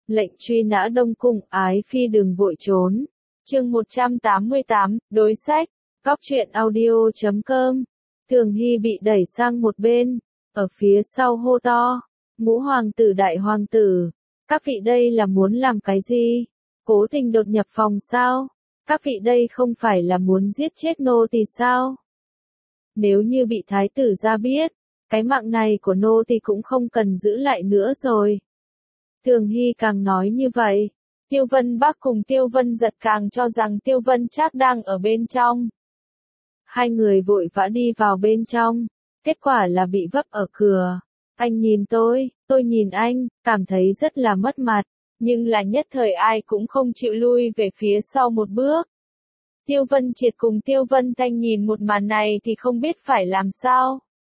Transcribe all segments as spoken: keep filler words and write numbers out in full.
Lệnh truy nã Đông Cung, ái phi đừng vội trốn. Chương một trăm tám mươi tám, đối sách. Góc truyện audio chấm com. Thường Hy bị đẩy sang một bên, ở phía sau hô to. Ngũ hoàng tử đại hoàng tử, các vị đây là muốn làm cái gì? Cố tình đột nhập phòng sao? Các vị đây không phải là muốn giết chết nô tỳ sao? Nếu như bị thái tử ra biết, cái mạng này của nô tỳ cũng không cần giữ lại nữa rồi. Thường Hy càng nói như vậy, Tiêu Vân Bắc cùng Tiêu Vân Giật càng cho rằng Tiêu Vân Trác đang ở bên trong. Hai người vội vã đi vào bên trong, kết quả là bị vấp ở cửa. Anh nhìn tôi, tôi nhìn anh, cảm thấy rất là mất mặt, nhưng là nhất thời ai cũng không chịu lui về phía sau một bước. Tiêu Vân Triệt cùng Tiêu Vân Thanh nhìn một màn này thì không biết phải làm sao.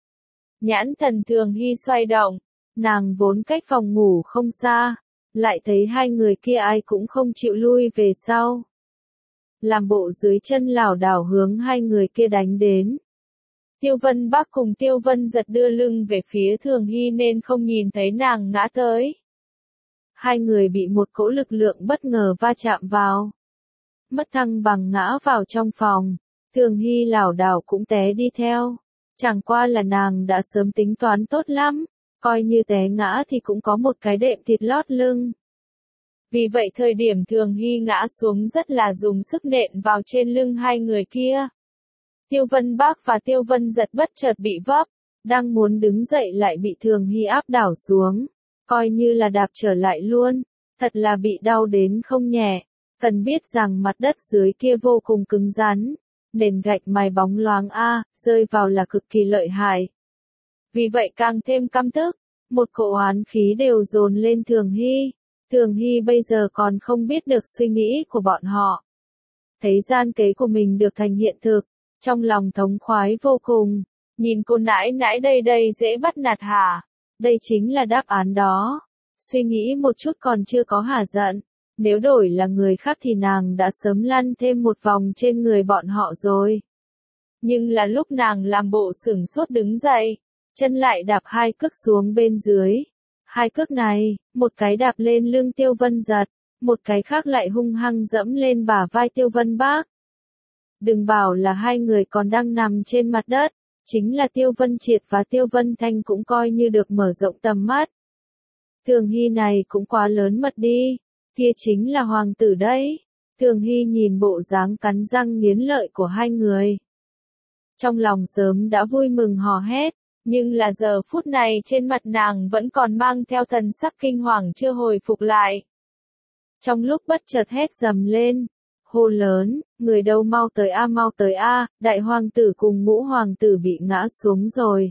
Nhãn thần Thường Hy xoay động, nàng vốn cách phòng ngủ không xa, lại thấy hai người kia ai cũng không chịu lui về sau. Làm bộ dưới chân lảo đảo hướng hai người kia đánh đến. Tiêu Vân Bắc cùng Tiêu Vân Giật đưa lưng về phía Thường Hy nên không nhìn thấy nàng ngã tới. Hai người bị một cỗ lực lượng bất ngờ va chạm vào. Mất thăng bằng ngã vào trong phòng, Thường Hy lảo đảo cũng té đi theo. Chẳng qua là nàng đã sớm tính toán tốt lắm, coi như té ngã thì cũng có một cái đệm thịt lót lưng. Vì vậy thời điểm Thường Hy ngã xuống rất là dùng sức nện vào trên lưng hai người kia. Tiêu Vân Bắc và Tiêu Vân Giật bất chợt bị vấp, đang muốn đứng dậy lại bị Thường Hy áp đảo xuống, coi như là đạp trở lại luôn, thật là bị đau đến không nhẹ. Cần biết rằng mặt đất dưới kia vô cùng cứng rắn, nền gạch mài bóng loáng a, rơi vào là cực kỳ lợi hại. Vì vậy càng thêm căm tức, một cỗ oán khí đều dồn lên Thường Hy. Thường Hy bây giờ còn không biết được suy nghĩ của bọn họ. Thấy gian kế của mình được thành hiện thực, trong lòng thống khoái vô cùng. Nhìn cô nãi nãi đây đây dễ bắt nạt hả? Đây chính là đáp án đó. Suy nghĩ một chút còn chưa có hả giận. Nếu đổi là người khác thì nàng đã sớm lăn thêm một vòng trên người bọn họ rồi. Nhưng là lúc nàng làm bộ sửng sốt đứng dậy, chân lại đạp hai cước xuống bên dưới. Hai cước này, một cái đạp lên lưng Tiêu Vân Giật, một cái khác lại hung hăng dẫm lên bả vai Tiêu Vân Bắc. Đừng bảo là hai người còn đang nằm trên mặt đất, chính là Tiêu Vân Triệt và Tiêu Vân Thanh cũng coi như được mở rộng tầm mắt. Thường Hy này cũng quá lớn mật đi, kia chính là hoàng tử đấy. Thường Hy nhìn bộ dáng cắn răng nghiến lợi của hai người. Trong lòng sớm đã vui mừng hò hét. Nhưng là giờ phút này trên mặt nàng vẫn còn mang theo thần sắc kinh hoàng chưa hồi phục lại. Trong lúc bất chợt hét dầm lên, hô lớn, người đâu mau tới a mau tới a, đại hoàng tử cùng ngũ hoàng tử bị ngã xuống rồi.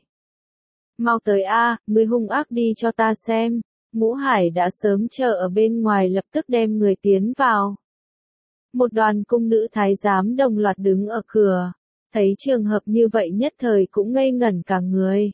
Mau tới a, người hung ác đi cho ta xem. Ngũ Hải đã sớm chờ ở bên ngoài lập tức đem người tiến vào. Một đoàn cung nữ thái giám đồng loạt đứng ở cửa. Thấy trường hợp như vậy nhất thời cũng ngây ngẩn cả người.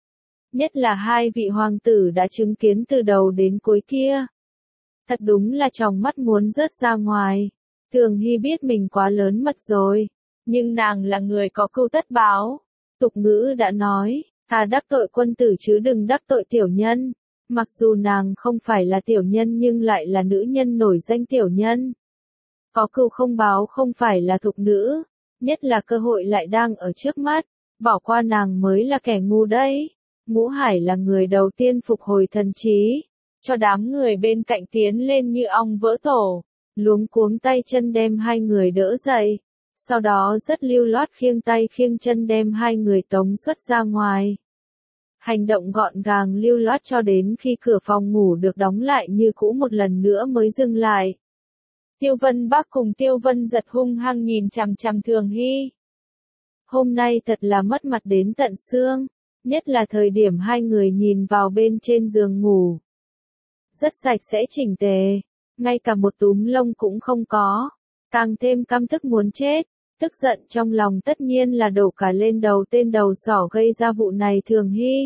Nhất là hai vị hoàng tử đã chứng kiến từ đầu đến cuối kia. Thật đúng là tròng mắt muốn rớt ra ngoài. Thường Hy biết mình quá lớn mật rồi. Nhưng nàng là người có cưu tất báo. Tục ngữ đã nói, thà đắc tội quân tử chứ đừng đắc tội tiểu nhân. Mặc dù nàng không phải là tiểu nhân nhưng lại là nữ nhân nổi danh tiểu nhân. Có cưu không báo không phải là thục nữ. Nhất là cơ hội lại đang ở trước mắt, bỏ qua nàng mới là kẻ ngu đấy. Ngũ Hải là người đầu tiên phục hồi thần trí, cho đám người bên cạnh tiến lên như ong vỡ tổ, luống cuống tay chân đem hai người đỡ dậy, sau đó rất lưu loát khiêng tay khiêng chân đem hai người tống xuất ra ngoài. Hành động gọn gàng lưu loát cho đến khi cửa phòng ngủ được đóng lại như cũ một lần nữa mới dừng lại. Tiêu Vân Bắc cùng Tiêu Vân Giật hung hăng nhìn chằm chằm Thường Hy. Hôm nay thật là mất mặt đến tận xương, nhất là thời điểm hai người nhìn vào bên trên giường ngủ. Rất sạch sẽ chỉnh tề, ngay cả một túm lông cũng không có, càng thêm căm tức muốn chết, tức giận trong lòng tất nhiên là đổ cả lên đầu tên đầu sỏ gây ra vụ này Thường Hy.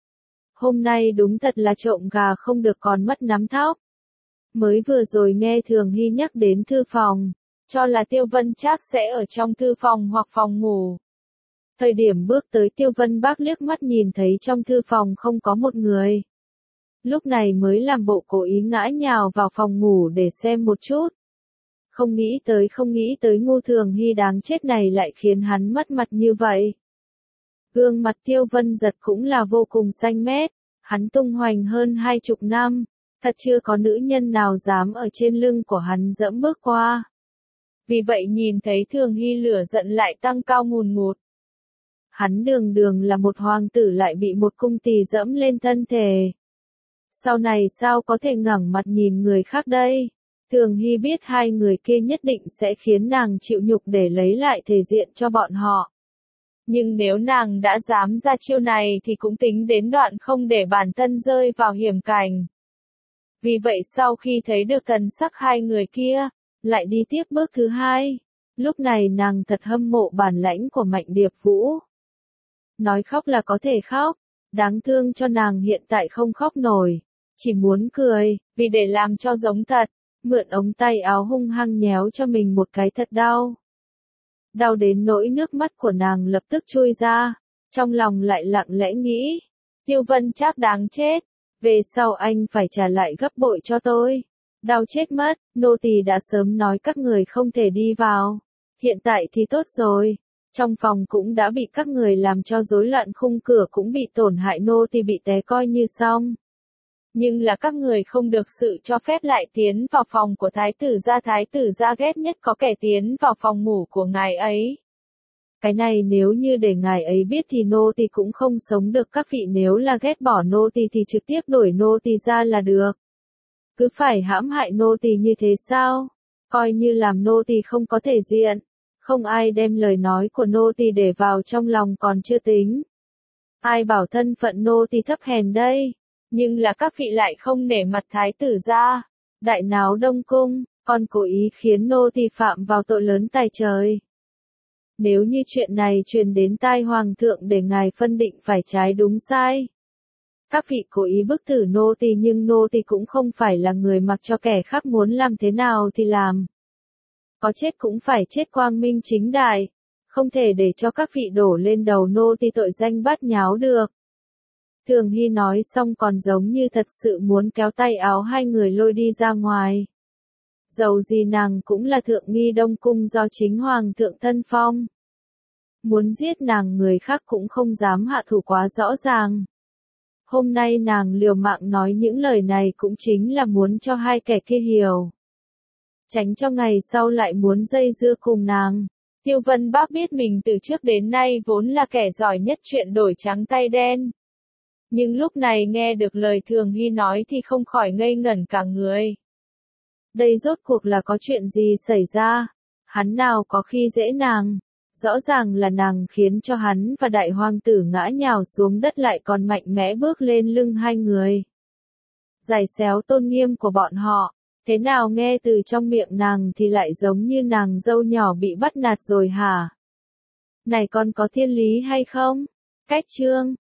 Hôm nay đúng thật là trộm gà không được còn mất nắm thóc. Mới vừa rồi nghe Thường Hy nhắc đến thư phòng, cho là Tiêu Vân Trác sẽ ở trong thư phòng hoặc phòng ngủ. Thời điểm bước tới Tiêu Vân Bắc liếc mắt nhìn thấy trong thư phòng không có một người. lúc này mới làm bộ cố ý ngã nhào vào phòng ngủ để xem một chút. Không nghĩ tới không nghĩ tới Ngô Thường Hy đáng chết này lại khiến hắn mất mặt như vậy. Gương mặt Tiêu Vân Giật cũng là vô cùng xanh mét, hắn tung hoành hơn hai chục năm, thật chưa có nữ nhân nào dám ở trên lưng của hắn dẫm bước qua. Vì vậy nhìn thấy Thường Hy lửa giận lại tăng cao ngùn ngụt. Hắn đường đường là một hoàng tử lại bị một cung tỳ dẫm lên thân thể. Sau này sao có thể ngẩng mặt nhìn người khác đây? Thường Hy biết hai người kia nhất định sẽ khiến nàng chịu nhục để lấy lại thể diện cho bọn họ. Nhưng nếu nàng đã dám ra chiêu này thì cũng tính đến đoạn không để bản thân rơi vào hiểm cảnh. Vì vậy sau khi thấy được thần sắc hai người kia, lại đi tiếp bước thứ hai. Lúc này nàng thật hâm mộ bản lãnh của Mạnh Điệp Vũ. Nói khóc là có thể khóc, đáng thương cho nàng hiện tại không khóc nổi, chỉ muốn cười, vì để làm cho giống thật, mượn ống tay áo hung hăng nhéo cho mình một cái thật đau. Đau đến nỗi nước mắt của nàng lập tức trôi ra, trong lòng lại lặng lẽ nghĩ, Tiêu Vân Trác đáng chết, về sau anh phải trả lại gấp bội cho tôi. Đau chết mất, nô tỳ đã sớm nói các người không thể đi vào. Hiện tại thì tốt rồi, trong phòng cũng đã bị các người làm cho rối loạn, khung cửa cũng bị tổn hại, nô tỳ bị té coi như xong. Nhưng là các người không được sự cho phép lại tiến vào phòng của thái tử gia, thái tử gia ghét nhất có kẻ tiến vào phòng ngủ của ngài ấy. Cái này nếu như để ngài ấy biết thì nô tỳ cũng không sống được, các vị nếu là ghét bỏ nô tỳ thì trực tiếp đuổi nô tỳ ra là được. Cứ phải hãm hại nô tỳ như thế sao? Coi như làm nô tỳ không có thể diện, không ai đem lời nói của nô tỳ để vào trong lòng còn chưa tính. Ai bảo thân phận nô tỳ thấp hèn đây? Nhưng là các vị lại không nể mặt thái tử gia, đại náo Đông cung, còn cố ý khiến nô tỳ phạm vào tội lớn tài trời. Nếu như chuyện này truyền đến tai hoàng thượng để ngài phân định phải trái đúng sai. Các vị cố ý bức tử nô tỳ, nhưng nô tỳ cũng không phải là người mặc cho kẻ khác muốn làm thế nào thì làm. Có chết cũng phải chết quang minh chính đại, không thể để cho các vị đổ lên đầu nô tỳ tội danh bát nháo được. Thường Hy nói xong còn giống như thật sự muốn kéo tay áo hai người lôi đi ra ngoài. Dầu gì nàng cũng là thượng nghi Đông cung do chính hoàng thượng thân phong. Muốn giết nàng người khác cũng không dám hạ thủ quá rõ ràng. Hôm nay nàng liều mạng nói những lời này cũng chính là muốn cho hai kẻ kia hiểu. Tránh cho ngày sau lại muốn dây dưa cùng nàng. Tiêu Vân Bác biết mình từ trước đến nay vốn là kẻ giỏi nhất chuyện đổi trắng tay đen. Nhưng lúc này nghe được lời Thường Hy nói thì không khỏi ngây ngẩn cả người. Đây rốt cuộc là có chuyện gì xảy ra? Hắn nào có khi dễ nàng? Rõ ràng là nàng khiến cho hắn và đại hoàng tử ngã nhào xuống đất lại còn mạnh mẽ bước lên lưng hai người. Giày xéo tôn nghiêm của bọn họ, thế nào nghe từ trong miệng nàng thì lại giống như nàng dâu nhỏ bị bắt nạt rồi hả? Này con có thiên lý hay không? Cách chương